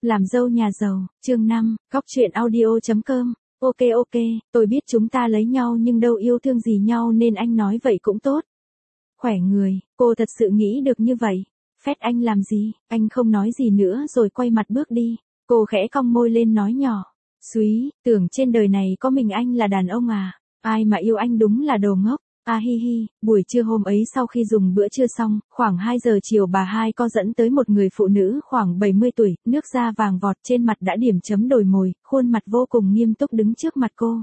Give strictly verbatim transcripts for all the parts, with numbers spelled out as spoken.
Làm dâu nhà giàu, chương năm, góc truyện audio.com. Ok ok, tôi biết chúng ta lấy nhau nhưng đâu yêu thương gì nhau nên anh nói vậy cũng tốt. Khỏe người, cô thật sự nghĩ được như vậy. Phét anh làm gì, anh không nói gì nữa rồi quay mặt bước đi. Cô khẽ cong môi lên nói nhỏ. Súy, tưởng trên đời này có mình anh là đàn ông à, ai mà yêu anh đúng là đồ ngốc. À hi hi, buổi trưa hôm ấy sau khi dùng bữa trưa xong, khoảng hai giờ chiều bà hai có dẫn tới một người phụ nữ khoảng bảy mươi tuổi, nước da vàng vọt trên mặt đã điểm chấm đồi mồi, khuôn mặt vô cùng nghiêm túc đứng trước mặt cô.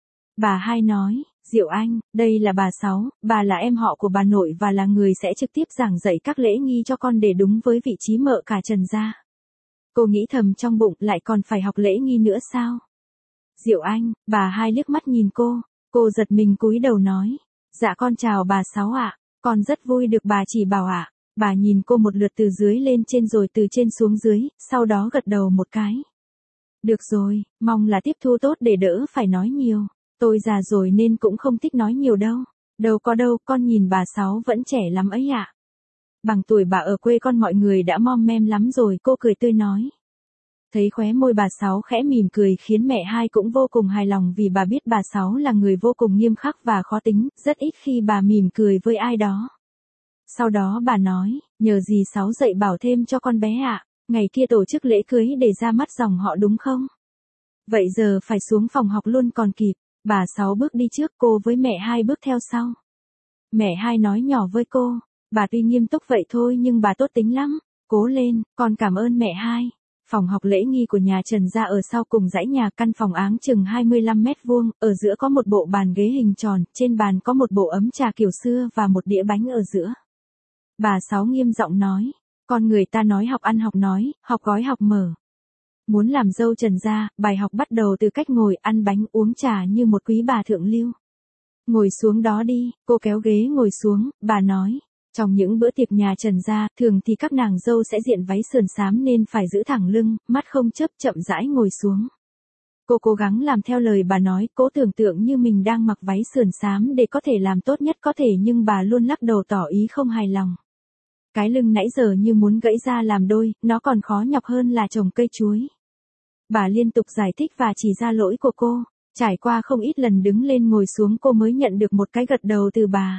Bà hai nói, Diệu Anh, đây là bà Sáu, bà là em họ của bà nội và là người sẽ trực tiếp giảng dạy các lễ nghi cho con để đúng với vị trí mợ cả Trần gia. Cô nghĩ thầm trong bụng lại còn phải học lễ nghi nữa sao? Diệu Anh, bà hai liếc mắt nhìn cô, cô giật mình cúi đầu nói. Dạ con chào bà Sáu ạ, con rất vui được bà chỉ bảo ạ. Bà nhìn cô một lượt từ dưới lên trên rồi từ trên xuống dưới, sau đó gật đầu một cái. Được rồi, mong là tiếp thu tốt để đỡ phải nói nhiều. Tôi già rồi nên cũng không thích nói nhiều đâu. Đâu có đâu, con nhìn bà Sáu vẫn trẻ lắm ấy ạ. Bằng tuổi bà ở quê con mọi người đã mom mem lắm rồi, cô cười tươi nói. Thấy khóe môi bà Sáu khẽ mỉm cười khiến mẹ hai cũng vô cùng hài lòng vì bà biết bà Sáu là người vô cùng nghiêm khắc và khó tính, rất ít khi bà mỉm cười với ai đó. Sau đó bà nói, nhờ dì Sáu dạy bảo thêm cho con bé ạ, ngày kia tổ chức lễ cưới để ra mắt dòng họ đúng không? Vậy giờ phải xuống phòng học luôn còn kịp, bà Sáu bước đi trước cô với mẹ hai bước theo sau. Mẹ hai nói nhỏ với cô, bà tuy nghiêm túc vậy thôi nhưng bà tốt tính lắm, cố lên, con cảm ơn mẹ hai. Phòng học lễ nghi của nhà Trần gia ở sau cùng dãy nhà, căn phòng áng chừng hai mươi lăm mét vuông, ở giữa có một bộ bàn ghế hình tròn, trên bàn có một bộ ấm trà kiểu xưa và một đĩa bánh ở giữa. Bà Sáu nghiêm giọng nói, con người ta nói học ăn học nói, học gói học mở. Muốn làm dâu Trần gia, bài học bắt đầu từ cách ngồi ăn bánh uống trà như một quý bà thượng lưu. Ngồi xuống đó đi, cô kéo ghế ngồi xuống, bà nói. Trong những bữa tiệc nhà Trần gia, thường thì các nàng dâu sẽ diện váy sườn xám nên phải giữ thẳng lưng, mắt không chớp chậm rãi ngồi xuống. Cô cố gắng làm theo lời bà nói, cố tưởng tượng như mình đang mặc váy sườn xám để có thể làm tốt nhất có thể nhưng bà luôn lắc đầu tỏ ý không hài lòng. Cái lưng nãy giờ như muốn gãy ra làm đôi, nó còn khó nhọc hơn là trồng cây chuối. Bà liên tục giải thích và chỉ ra lỗi của cô, trải qua không ít lần đứng lên ngồi xuống cô mới nhận được một cái gật đầu từ bà.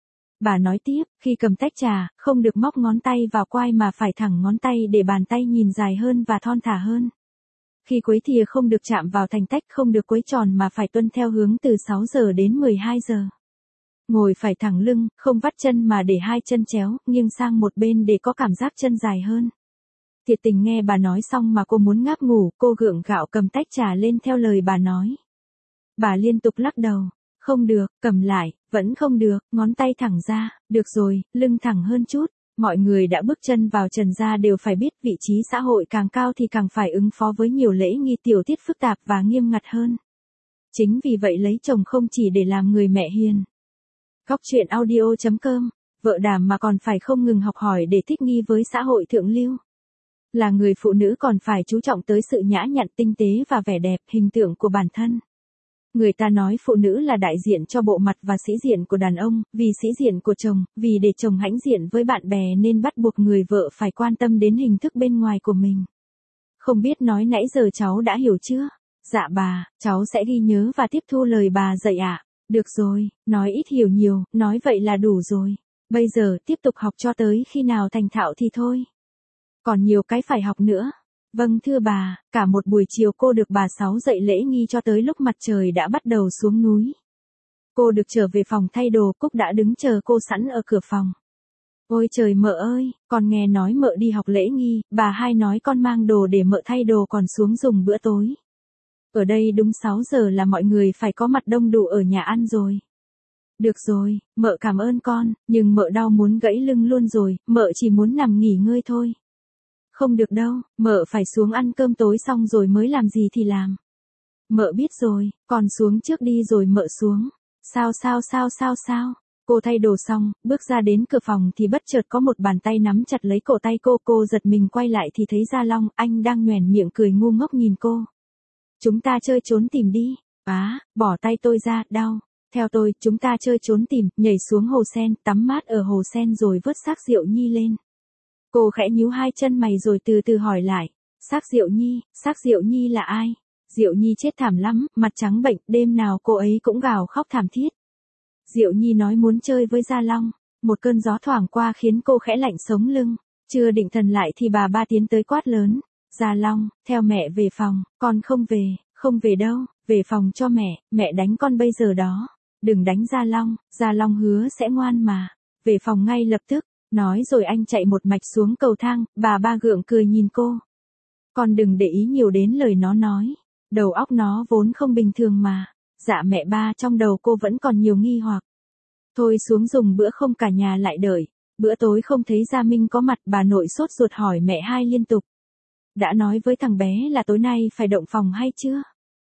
Bà nói tiếp, khi cầm tách trà, không được móc ngón tay vào quai mà phải thẳng ngón tay để bàn tay nhìn dài hơn và thon thả hơn. Khi quấy thìa không được chạm vào thành tách, không được quấy tròn mà phải tuân theo hướng từ sáu giờ đến mười hai giờ. Ngồi phải thẳng lưng, không vắt chân mà để hai chân chéo, nghiêng sang một bên để có cảm giác chân dài hơn. Thiệt tình nghe bà nói xong mà cô muốn ngáp ngủ, cô gượng gạo cầm tách trà lên theo lời bà nói. Bà liên tục lắc đầu. Không được, cầm lại, vẫn không được, ngón tay thẳng ra, được rồi, lưng thẳng hơn chút. Mọi người đã bước chân vào Trần gia đều phải biết vị trí xã hội càng cao thì càng phải ứng phó với nhiều lễ nghi tiểu tiết phức tạp và nghiêm ngặt hơn. Chính vì vậy lấy chồng không chỉ để làm người mẹ hiền. Góc truyện audio.com, vợ đảm mà còn phải không ngừng học hỏi để thích nghi với xã hội thượng lưu. Là người phụ nữ còn phải chú trọng tới sự nhã nhặn tinh tế và vẻ đẹp hình tượng của bản thân. Người ta nói phụ nữ là đại diện cho bộ mặt và sĩ diện của đàn ông, vì sĩ diện của chồng, vì để chồng hãnh diện với bạn bè nên bắt buộc người vợ phải quan tâm đến hình thức bên ngoài của mình. Không biết nói nãy giờ cháu đã hiểu chưa? Dạ bà, cháu sẽ ghi nhớ và tiếp thu lời bà dạy ạ. Được rồi, nói ít hiểu nhiều, nói vậy là đủ rồi. Bây giờ tiếp tục học cho tới khi nào thành thạo thì thôi. Còn nhiều cái phải học nữa. Vâng thưa bà, cả một buổi chiều cô được bà Sáu dạy lễ nghi cho tới lúc mặt trời đã bắt đầu xuống núi. Cô được trở về phòng thay đồ, Cúc đã đứng chờ cô sẵn ở cửa phòng. Ôi trời mợ ơi, con nghe nói mợ đi học lễ nghi, bà hai nói con mang đồ để mợ thay đồ còn xuống dùng bữa tối. Ở đây đúng sáu giờ là mọi người phải có mặt đông đủ ở nhà ăn rồi. Được rồi, mợ cảm ơn con, nhưng mợ đau muốn gãy lưng luôn rồi, mợ chỉ muốn nằm nghỉ ngơi thôi. Không được đâu, mợ phải xuống ăn cơm tối xong rồi mới làm gì thì làm. Mợ biết rồi, con xuống trước đi rồi mợ xuống. Sao sao sao sao sao? Cô thay đồ xong, bước ra đến cửa phòng thì bất chợt có một bàn tay nắm chặt lấy cổ tay cô. Cô giật mình quay lại thì thấy Gia Long, anh đang nhoẻn miệng cười ngu ngốc nhìn cô. Chúng ta chơi trốn tìm đi. Á, bỏ tay tôi ra, đau. Theo tôi, chúng ta chơi trốn tìm, nhảy xuống hồ sen, tắm mát ở hồ sen rồi vớt xác Diệu Nhi lên. Cô khẽ nhíu hai chân mày rồi từ từ hỏi lại, Xác Diệu Nhi, xác Diệu Nhi là ai? Diệu Nhi chết thảm lắm, mặt trắng bệnh, đêm nào cô ấy cũng gào khóc thảm thiết. Diệu Nhi nói muốn chơi với Gia Long, một cơn gió thoảng qua khiến cô khẽ lạnh sống lưng, chưa định thần lại thì bà ba tiến tới quát lớn, Gia Long, theo mẹ về phòng, con không về, không về đâu, về phòng cho mẹ, mẹ đánh con bây giờ đó, đừng đánh Gia Long, Gia Long hứa sẽ ngoan mà, về phòng ngay lập tức, nói rồi anh chạy một mạch xuống cầu thang, bà ba gượng cười nhìn cô. Con đừng để ý nhiều đến lời nó nói, đầu óc nó vốn không bình thường mà, dạ mẹ ba trong đầu cô vẫn còn nhiều nghi hoặc. Thôi xuống dùng bữa không cả nhà lại đợi, bữa tối không thấy Gia Minh có mặt bà nội sốt ruột hỏi mẹ hai liên tục. Đã nói với thằng bé là tối nay phải động phòng hay chưa?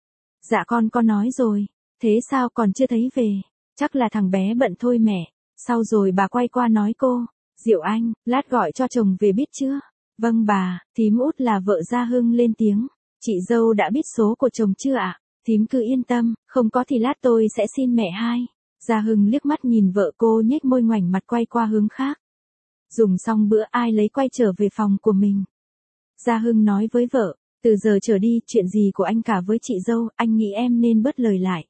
Dạ con có nói rồi, thế sao còn chưa thấy về, chắc là thằng bé bận thôi mẹ, sau rồi bà quay qua nói cô, Diệu Anh, lát gọi cho chồng về biết chưa? Vâng bà, thím út là vợ Gia Hưng lên tiếng, chị dâu đã biết số của chồng chưa ạ? Thím cứ yên tâm, không có thì lát tôi sẽ xin mẹ hai. Gia Hưng liếc mắt nhìn vợ cô nhếch môi ngoảnh mặt quay qua hướng khác. Dùng xong bữa ai lấy quay trở về phòng của mình. Gia Hưng nói với vợ, từ giờ trở đi chuyện gì của anh cả với chị dâu, anh nghĩ em nên bớt lời lại.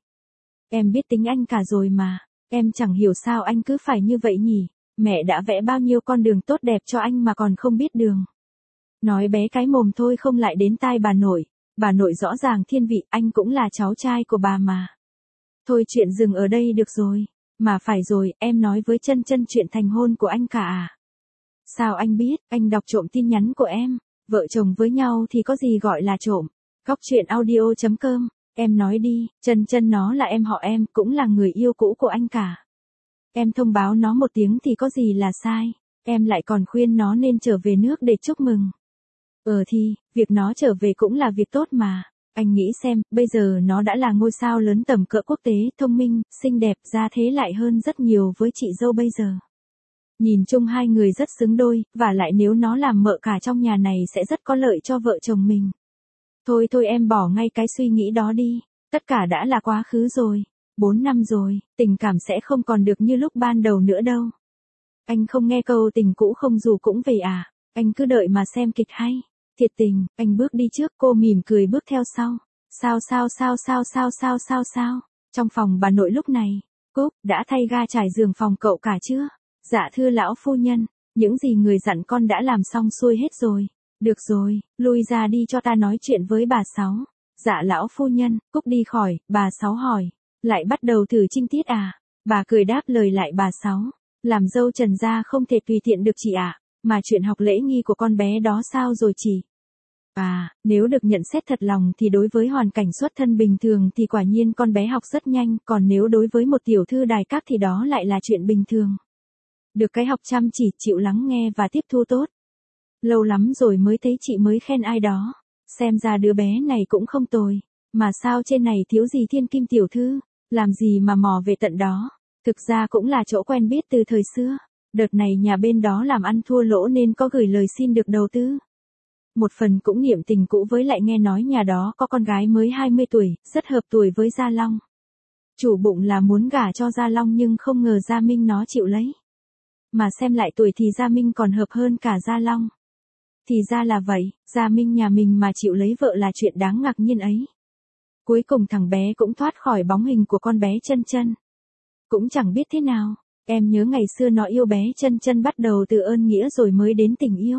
Em biết tính anh cả rồi mà, em chẳng hiểu sao anh cứ phải như vậy nhỉ, mẹ đã vẽ bao nhiêu con đường tốt đẹp cho anh mà còn không biết đường. Nói bé cái mồm thôi không lại đến tai bà nội, bà nội rõ ràng thiên vị, anh cũng là cháu trai của bà mà. Thôi chuyện dừng ở đây được rồi, mà phải rồi, em nói với Chân Chân chuyện thành hôn của anh cả à? Sao anh biết, anh đọc trộm tin nhắn của em, vợ chồng với nhau thì có gì gọi là trộm. Góc truyện audio chấm com, em nói đi, Chân Chân nó là em họ em, cũng là người yêu cũ của anh cả. Em thông báo nó một tiếng thì có gì là sai, em lại còn khuyên nó nên trở về nước để chúc mừng. Ờ thì, việc nó trở về cũng là việc tốt mà. Anh nghĩ xem, bây giờ nó đã là ngôi sao lớn tầm cỡ quốc tế, thông minh, xinh đẹp, ra thế lại hơn rất nhiều với chị dâu bây giờ. Nhìn chung hai người rất xứng đôi, và lại nếu nó làm mợ cả trong nhà này sẽ rất có lợi cho vợ chồng mình. Thôi thôi em bỏ ngay cái suy nghĩ đó đi, tất cả đã là quá khứ rồi, bốn năm rồi, tình cảm sẽ không còn được như lúc ban đầu nữa đâu. Anh không nghe câu tình cũ không dù cũng về à, anh cứ đợi mà xem kịch hay. Thiệt tình, anh bước đi trước, cô mỉm cười bước theo sau. Sao sao sao sao sao sao sao sao. Trong phòng bà nội lúc này, Cúc, đã thay ga trải giường phòng cậu cả chưa? Dạ thưa lão phu nhân, những gì người dặn con đã làm xong xuôi hết rồi. Được rồi, lui ra đi cho ta nói chuyện với bà Sáu. Dạ lão phu nhân, Cúc đi khỏi, bà Sáu hỏi. Lại bắt đầu thử trinh tiết à? Bà cười đáp lời lại bà Sáu. Làm dâu Trần gia không thể tùy tiện được chị ạ. À? Mà chuyện học lễ nghi của con bé đó sao rồi chị? À, nếu được nhận xét thật lòng thì đối với hoàn cảnh xuất thân bình thường thì quả nhiên con bé học rất nhanh, còn nếu đối với một tiểu thư đài các thì đó lại là chuyện bình thường. Được cái học chăm chỉ, chịu lắng nghe và tiếp thu tốt. Lâu lắm rồi mới thấy chị mới khen ai đó. Xem ra đứa bé này cũng không tồi. Mà sao trên này thiếu gì thiên kim tiểu thư, làm gì mà mò về tận đó. Thực ra cũng là chỗ quen biết từ thời xưa. Đợt này nhà bên đó làm ăn thua lỗ nên có gửi lời xin được đầu tư. Một phần cũng niệm tình cũ với lại nghe nói nhà đó có con gái mới hai mươi tuổi, rất hợp tuổi với Gia Long. Chủ bụng là muốn gả cho Gia Long nhưng không ngờ Gia Minh nó chịu lấy. Mà xem lại tuổi thì Gia Minh còn hợp hơn cả Gia Long. Thì ra là vậy, Gia Minh nhà mình mà chịu lấy vợ là chuyện đáng ngạc nhiên ấy. Cuối cùng thằng bé cũng thoát khỏi bóng hình của con bé Chân Chân. Cũng chẳng biết thế nào, em nhớ ngày xưa nó yêu bé Chân Chân bắt đầu từ ơn nghĩa rồi mới đến tình yêu.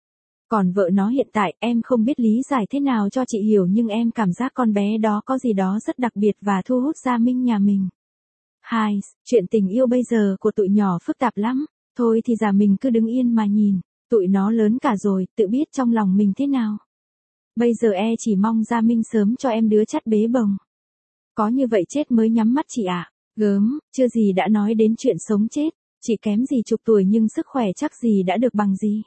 Còn vợ nó hiện tại em không biết lý giải thế nào cho chị hiểu nhưng em cảm giác con bé đó có gì đó rất đặc biệt và thu hút Gia Minh nhà mình. Hai, chuyện tình yêu bây giờ của tụi nhỏ phức tạp lắm, thôi thì già mình cứ đứng yên mà nhìn, tụi nó lớn cả rồi, tự biết trong lòng mình thế nào. Bây giờ e chỉ mong Gia Minh sớm cho em đứa chắt bế bồng. Có như vậy chết mới nhắm mắt chị ạ, à. Gớm, chưa gì đã nói đến chuyện sống chết, chỉ kém gì chục tuổi nhưng sức khỏe chắc gì đã được bằng gì.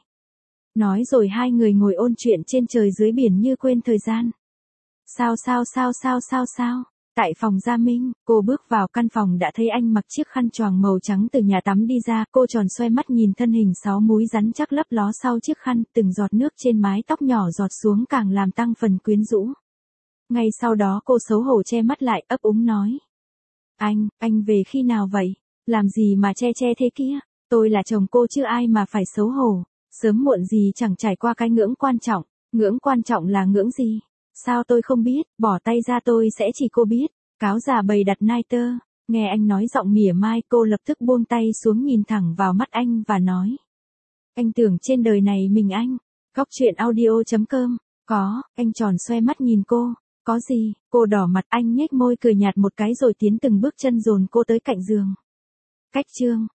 Nói rồi hai người ngồi ôn chuyện trên trời dưới biển như quên thời gian. Sao sao sao sao sao sao, tại phòng Gia Minh, cô bước vào căn phòng đã thấy anh mặc chiếc khăn choàng màu trắng từ nhà tắm đi ra, cô tròn xoay mắt nhìn thân hình sáu múi rắn chắc lấp ló sau chiếc khăn, từng giọt nước trên mái tóc nhỏ giọt xuống càng làm tăng phần quyến rũ. Ngay sau đó cô xấu hổ che mắt lại, ấp úng nói. Anh, anh về khi nào vậy? Làm gì mà che che thế kia? Tôi là chồng cô chứ ai mà phải xấu hổ. Sớm muộn gì chẳng trải qua cái ngưỡng quan trọng, Ngưỡng quan trọng là ngưỡng gì? Sao tôi không biết, bỏ tay ra tôi sẽ chỉ cô biết. Cáo già bày đặt nai tơ. Nghe anh nói giọng mỉa mai, cô lập tức buông tay xuống nhìn thẳng vào mắt anh và nói. Anh tưởng trên đời này mình anh. Góc truyện audio chấm com. Có, anh tròn xoe mắt nhìn cô. Có gì? Cô đỏ mặt, anh nhếch môi cười nhạt một cái rồi tiến từng bước chân dồn cô tới cạnh giường. Cách chương.